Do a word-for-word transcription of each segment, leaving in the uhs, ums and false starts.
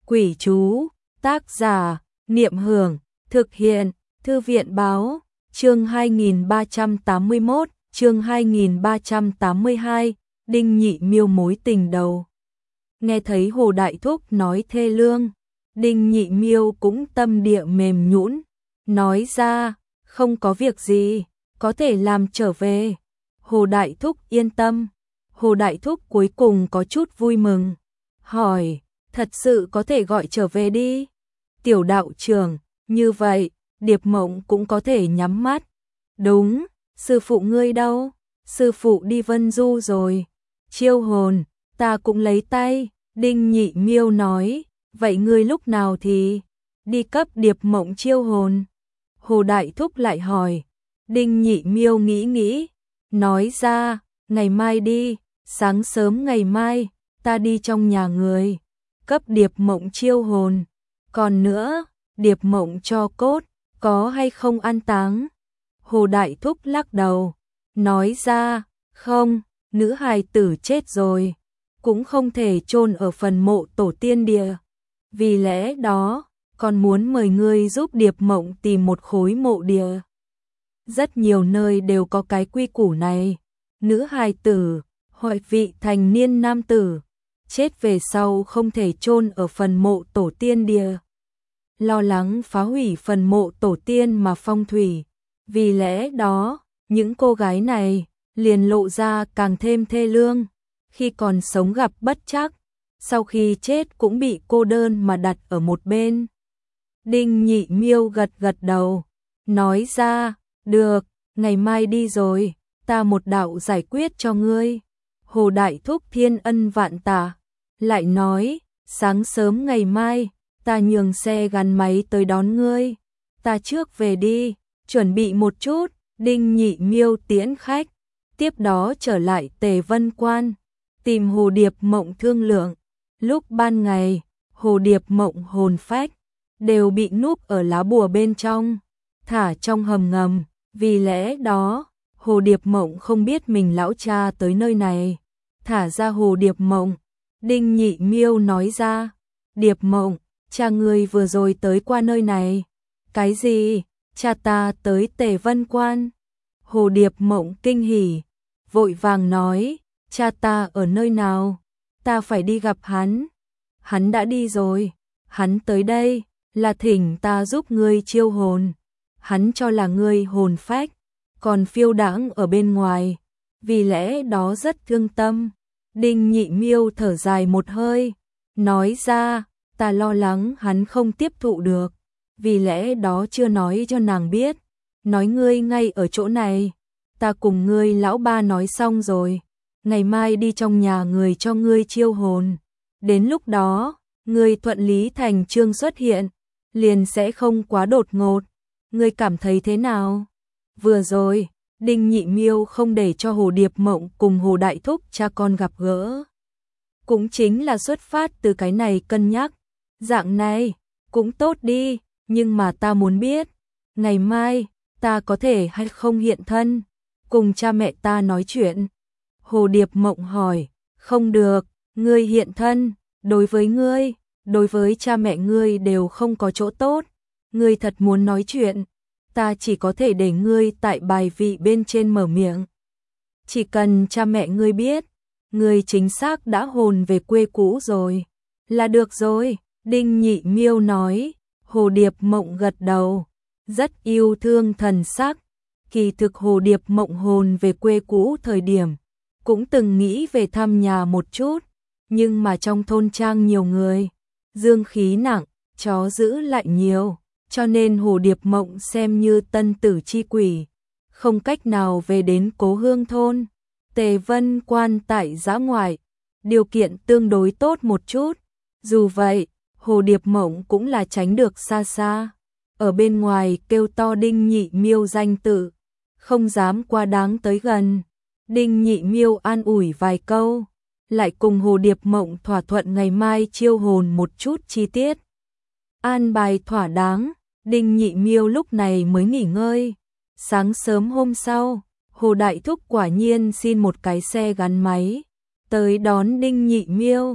Quỷ chú, tác giả, Niệm Hưởng, thực hiện, Thư viện Báo, chương hai nghìn ba trăm tám mươi mốt, chương hai nghìn ba trăm tám mươi hai, Đinh Nhị Miêu mối tình đầu. Nghe thấy Hồ Đại Thúc nói thê lương, Đinh Nhị Miêu cũng tâm địa mềm nhũn, nói ra, không có việc gì, có thể làm trở về. Hồ Đại Thúc yên tâm. Hồ Đại Thúc cuối cùng có chút vui mừng, hỏi, thật sự có thể gọi trở về đi. Tiểu đạo trưởng, như vậy, Điệp Mộng cũng có thể nhắm mắt. Đúng, sư phụ ngươi đâu? Sư phụ đi Vân Du rồi. Chiêu hồn, ta cũng lấy tay. Đinh Nhị Miêu nói, vậy ngươi lúc nào thì đi cấp Điệp Mộng chiêu hồn? Hồ Đại Thúc lại hỏi. Đinh Nhị Miêu nghĩ nghĩ, nói ra, ngày mai đi, sáng sớm ngày mai, ta đi trong nhà người, cấp Điệp Mộng chiêu hồn. Còn nữa, Điệp Mộng cho cốt, có hay không an táng? Hồ Đại Thúc lắc đầu, nói ra, không, nữ hài tử chết rồi, cũng không thể chôn ở phần mộ tổ tiên địa. Vì lẽ đó, còn muốn mời ngươi giúp Điệp Mộng tìm một khối mộ địa. Rất nhiều nơi đều có cái quy củ này. Nữ hài tử, hoặc vị thành niên nam tử, chết về sau không thể chôn ở phần mộ tổ tiên địa. Lo lắng phá hủy phần mộ tổ tiên mà phong thủy. Vì lẽ đó, những cô gái này liền lộ ra càng thêm thê lương. Khi còn sống gặp bất trắc, sau khi chết cũng bị cô đơn mà đặt ở một bên. Đinh Nhị Miêu gật gật đầu, nói ra, được, ngày mai đi rồi, ta một đạo giải quyết cho ngươi. Hồ Đại Thúc thiên ân vạn tạ, lại nói, sáng sớm ngày mai, ta nhường xe gắn máy tới đón ngươi. Ta trước về đi, chuẩn bị một chút. Đinh Nhị Miêu tiễn khách, tiếp đó trở lại Tề Vân Quan, tìm Hồ Điệp Mộng thương lượng. Lúc ban ngày, Hồ Điệp Mộng hồn phách đều bị núp ở lá bùa bên trong, thả trong hầm ngầm. Vì lẽ đó, Hồ Điệp Mộng không biết mình lão cha tới nơi này. Thả ra Hồ Điệp Mộng, Đinh Nhị Miêu nói ra, Điệp Mộng, cha ngươi vừa rồi tới qua nơi này. Cái gì? Cha ta tới Tề Vân Quan? Hồ Điệp Mộng kinh hỉ, vội vàng nói, cha ta ở nơi nào? Ta phải đi gặp hắn. Hắn đã đi rồi. Hắn tới đây là thỉnh ta giúp ngươi chiêu hồn. Hắn cho là ngươi hồn phách còn phiêu đãng ở bên ngoài, vì lẽ đó rất thương tâm. Đinh Nhị Miêu thở dài một hơi, nói ra, ta lo lắng hắn không tiếp thụ được, vì lẽ đó chưa nói cho nàng biết. Nói ngươi ngay ở chỗ này, ta cùng ngươi lão ba nói xong rồi, ngày mai đi trong nhà người cho ngươi chiêu hồn. Đến lúc đó, ngươi thuận lý thành chương xuất hiện, liền sẽ không quá đột ngột. Ngươi cảm thấy thế nào? Vừa rồi, Đinh Nhị Miêu không để cho Hồ Điệp Mộng cùng Hồ Đại Thúc cha con gặp gỡ. Cũng chính là xuất phát từ cái này cân nhắc. Dạng này, cũng tốt đi, nhưng mà ta muốn biết, ngày mai, ta có thể hay không hiện thân, cùng cha mẹ ta nói chuyện. Hồ Điệp Mộng hỏi, không được, ngươi hiện thân, đối với ngươi, đối với cha mẹ ngươi đều không có chỗ tốt. Ngươi thật muốn nói chuyện, ta chỉ có thể để ngươi tại bài vị bên trên mở miệng. Chỉ cần cha mẹ ngươi biết, ngươi chính xác đã hồn về quê cũ rồi, là được rồi. Đinh Nhị Miêu nói. Hồ Điệp Mộng gật đầu, rất yêu thương thần sắc. Kỳ thực Hồ Điệp Mộng hồn về quê cũ thời điểm, cũng từng nghĩ về thăm nhà một chút, nhưng mà trong thôn trang nhiều người, dương khí nặng, chó dữ lại nhiều, cho nên Hồ Điệp Mộng xem như tân tử chi quỷ, không cách nào về đến cố hương thôn. Tề Vân Quan tại dã ngoại, điều kiện tương đối tốt một chút, dù vậy, Hồ Điệp Mộng cũng là tránh được xa xa, ở bên ngoài kêu to Đinh Nhị Miêu danh tự, không dám quá đáng tới gần. Đinh Nhị Miêu an ủi vài câu, lại cùng Hồ Điệp Mộng thỏa thuận ngày mai chiêu hồn một chút chi tiết. An bài thỏa đáng, Đinh Nhị Miêu lúc này mới nghỉ ngơi. Sáng sớm hôm sau, Hồ Đại Thúc quả nhiên xin một cái xe gắn máy tới đón Đinh Nhị Miêu.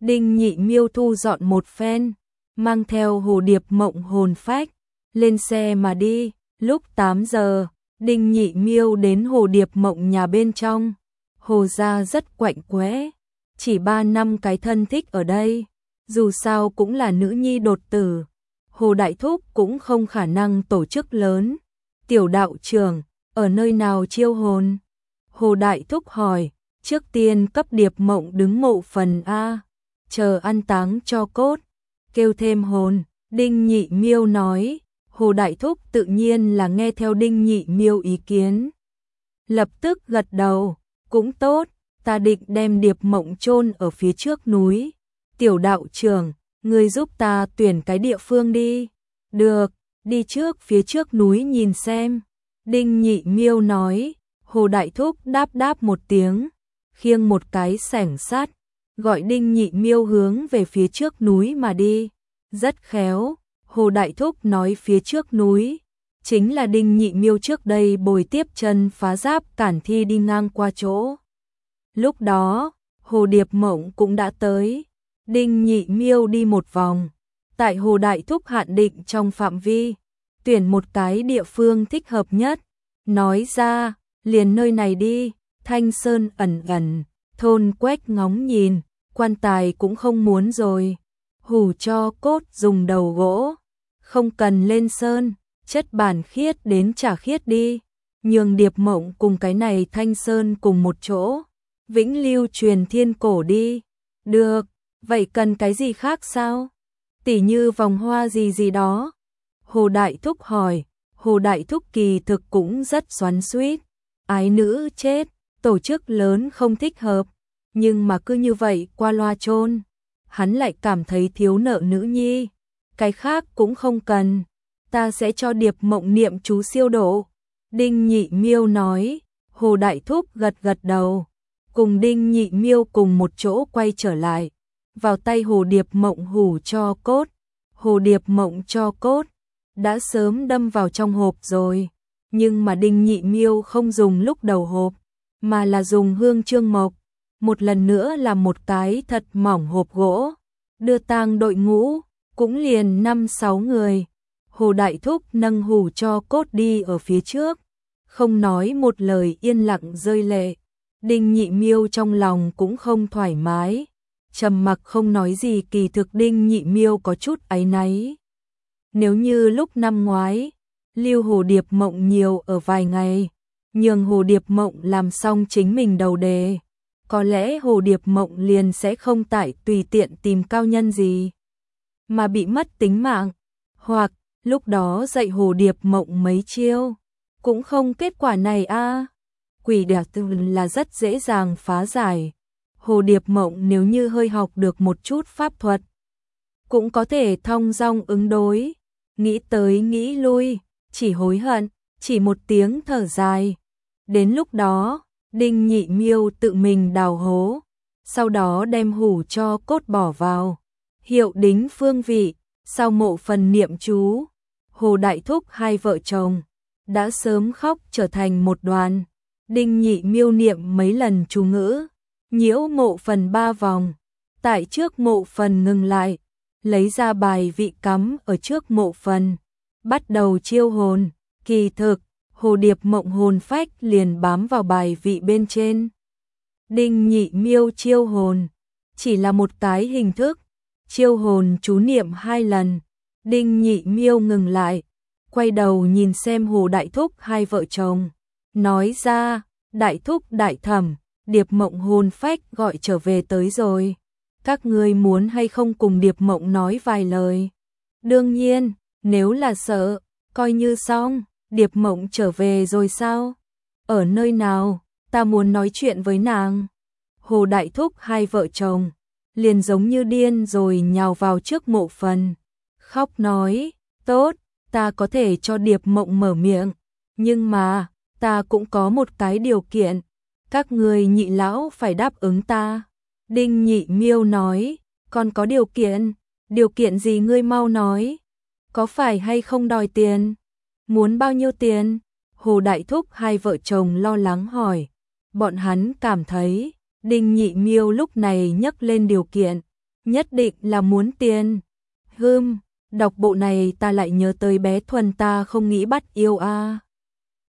Đinh Nhị Miêu thu dọn một phen, mang theo Hồ Điệp Mộng hồn phách, lên xe mà đi. Lúc tám giờ, Đinh Nhị Miêu đến Hồ Điệp Mộng nhà bên trong. Hồ gia rất quạnh quẽ, chỉ ba năm cái thân thích ở đây, dù sao cũng là nữ nhi đột tử. Hồ Đại Thúc cũng không khả năng tổ chức lớn. Tiểu đạo trưởng, ở nơi nào chiêu hồn? Hồ Đại Thúc hỏi, trước tiên cấp Điệp Mộng đứng mộ phần A, chờ ăn táng cho cốt, kêu thêm hồn. Đinh Nhị Miêu nói, Hồ Đại Thúc tự nhiên là nghe theo Đinh Nhị Miêu ý kiến. Lập tức gật đầu, cũng tốt, ta định đem Điệp Mộng chôn ở phía trước núi. Tiểu đạo trưởng, ngươi giúp ta tuyển cái địa phương đi. Được, đi trước phía trước núi nhìn xem. Đinh Nhị Miêu nói. Hồ Đại Thúc đáp đáp một tiếng, khiêng một cái xẻng sắt, gọi Đinh Nhị Miêu hướng về phía trước núi mà đi. Rất khéo, Hồ Đại Thúc nói phía trước núi, chính là Đinh Nhị Miêu trước đây bồi tiếp chân phá giáp cản thi đi ngang qua chỗ. Lúc đó, Hồ Điệp Mộng cũng đã tới. Đinh Nhị Miêu đi một vòng, tại Hồ Đại Thúc hạn định trong phạm vi, tuyển một cái địa phương thích hợp nhất, nói ra, liền nơi này đi. Thanh sơn ẩn ẩn, thôn quét ngóng nhìn, quan tài cũng không muốn rồi, hủ cho cốt dùng đầu gỗ, không cần lên sơn, chất bản khiết đến trả khiết đi, nhường Điệp Mộng cùng cái này Thanh sơn cùng một chỗ, vĩnh lưu truyền thiên cổ đi. Được, vậy cần cái gì khác sao? Tỉ như vòng hoa gì gì đó? Hồ Đại Thúc hỏi. Hồ Đại Thúc kỳ thực cũng rất xoắn xuýt, ái nữ chết, tổ chức lớn không thích hợp, nhưng mà cứ như vậy qua loa chôn, hắn lại cảm thấy thiếu nợ nữ nhi, cái khác cũng không cần, ta sẽ cho Điệp Mộng niệm chú siêu độ. Đinh Nhị Miêu nói. Hồ Đại Thúc gật gật đầu, cùng Đinh Nhị Miêu cùng một chỗ quay trở lại, vào tay Hồ Điệp Mộng hủ cho cốt. Hồ Điệp Mộng cho cốt đã sớm đâm vào trong hộp rồi, nhưng mà Đinh Nhị Miêu không dùng lúc đầu hộp, mà là dùng hương trương mộc, một lần nữa làm một cái thật mỏng hộp gỗ, đưa tang đội ngũ, cũng liền năm sáu người. Hồ Đại Thúc nâng hủ cho cốt đi ở phía trước, không nói một lời yên lặng rơi lệ. Đinh Nhị Miêu trong lòng cũng không thoải mái, trầm mặc không nói gì, kỳ thực Đinh Nhị Miêu có chút áy náy. Nếu như lúc năm ngoái, lưu Hồ Điệp Mộng nhiều ở vài ngày, nhường Hồ Điệp Mộng làm xong chính mình đầu đề, có lẽ Hồ Điệp Mộng liền sẽ không tại tùy tiện tìm cao nhân gì, mà bị mất tính mạng, hoặc lúc đó dạy Hồ Điệp Mộng mấy chiêu, cũng không kết quả này a. À. Quỷ đẹp là rất dễ dàng phá giải. Hồ Điệp Mộng nếu như hơi học được một chút pháp thuật, cũng có thể thong dong ứng đối. Nghĩ tới nghĩ lui, chỉ hối hận, chỉ một tiếng thở dài. Đến lúc đó, Đinh Nhị Miêu tự mình đào hố, sau đó đem hủ cho cốt bỏ vào, hiệu đính phương vị, sau mộ phần niệm chú. Hồ Đại Thúc hai vợ chồng đã sớm khóc trở thành một đoàn. Đinh Nhị Miêu niệm mấy lần chú ngữ, nhiễu mộ phần ba vòng, tại trước mộ phần ngừng lại, lấy ra bài vị cắm ở trước mộ phần, bắt đầu chiêu hồn. Kỳ thực, Hồ Điệp Mộng hồn phách liền bám vào bài vị bên trên. Đinh Nhị Miêu chiêu hồn chỉ là một cái hình thức, chiêu hồn chú niệm hai lần. Đinh Nhị Miêu ngừng lại, quay đầu nhìn xem Hồ Đại Thúc hai vợ chồng, nói ra, Đại Thúc Đại Thẩm, Điệp Mộng hồn phách gọi trở về tới rồi, các ngươi muốn hay không cùng Điệp Mộng nói vài lời? Đương nhiên, nếu là sợ, coi như xong. Điệp Mộng trở về rồi sao? Ở nơi nào? Ta muốn nói chuyện với nàng. Hồ Đại Thúc hai vợ chồng liền giống như điên rồi nhào vào trước mộ phần, khóc nói, tốt, ta có thể cho Điệp Mộng mở miệng, nhưng mà, ta cũng có một cái điều kiện, các người nhị lão phải đáp ứng ta. Đinh Nhị Miêu nói, còn có điều kiện, điều kiện gì ngươi mau nói, có phải hay không đòi tiền? Muốn bao nhiêu tiền? Hồ Đại Thúc hai vợ chồng lo lắng hỏi. Bọn hắn cảm thấy, Đinh Nhị Miêu lúc này nhắc lên điều kiện, nhất định là muốn tiền. Hừm, đọc bộ này ta lại nhớ tới bé Thuần ta không nghĩ bắt yêu a.